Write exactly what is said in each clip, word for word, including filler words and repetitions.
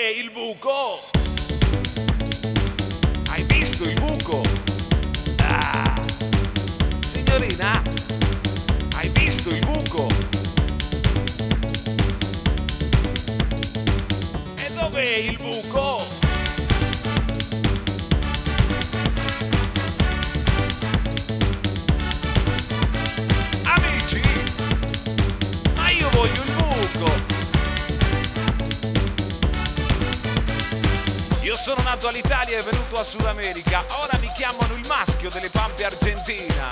dov'è il buco? Hai visto il buco? Ah. Signorina, hai visto il buco? E dov'è il buco? Amici, ma io voglio il buco. Io sono nato all'Italia e venuto a Sud America. Ora mi chiamano il maschio delle Pampe Argentina.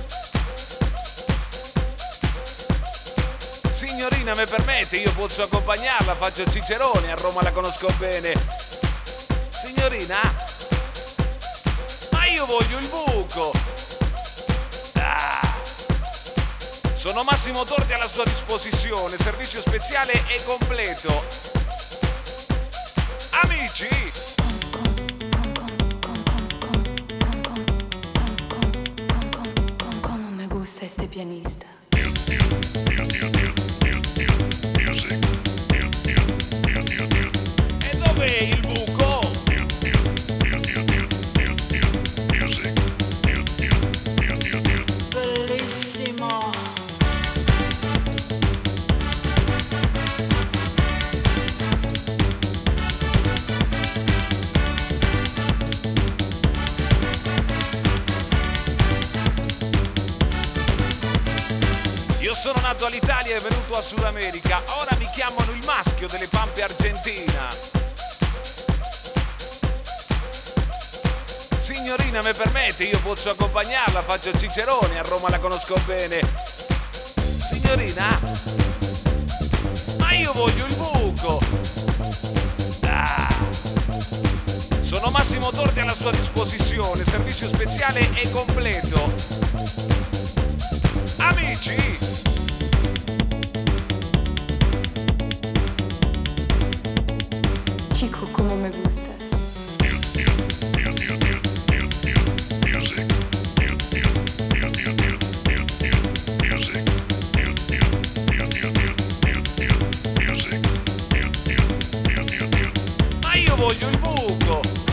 Signorina, mi permette? Io posso accompagnarla, faccio Cicerone, a Roma la conosco bene. Signorina, ma io voglio il buco. Ah. Sono Massimo Torti alla sua disposizione, servizio speciale e completo. Amici, Como me gusta este pianista. e dov'è il buco? Bellissimo. Io sono nato all'Italia e venuto a Sud America. Ora mi chiamano il maschio delle Pampe Argentina. Signorina, mi permette? Io posso accompagnarla, faccio Cicerone, a Roma la conosco bene. Signorina, ma io voglio il buco. Ah. Sono Massimo Torti alla sua disposizione, servizio speciale e completo. Amici, Chico, como me gustas. ma io voglio il buco.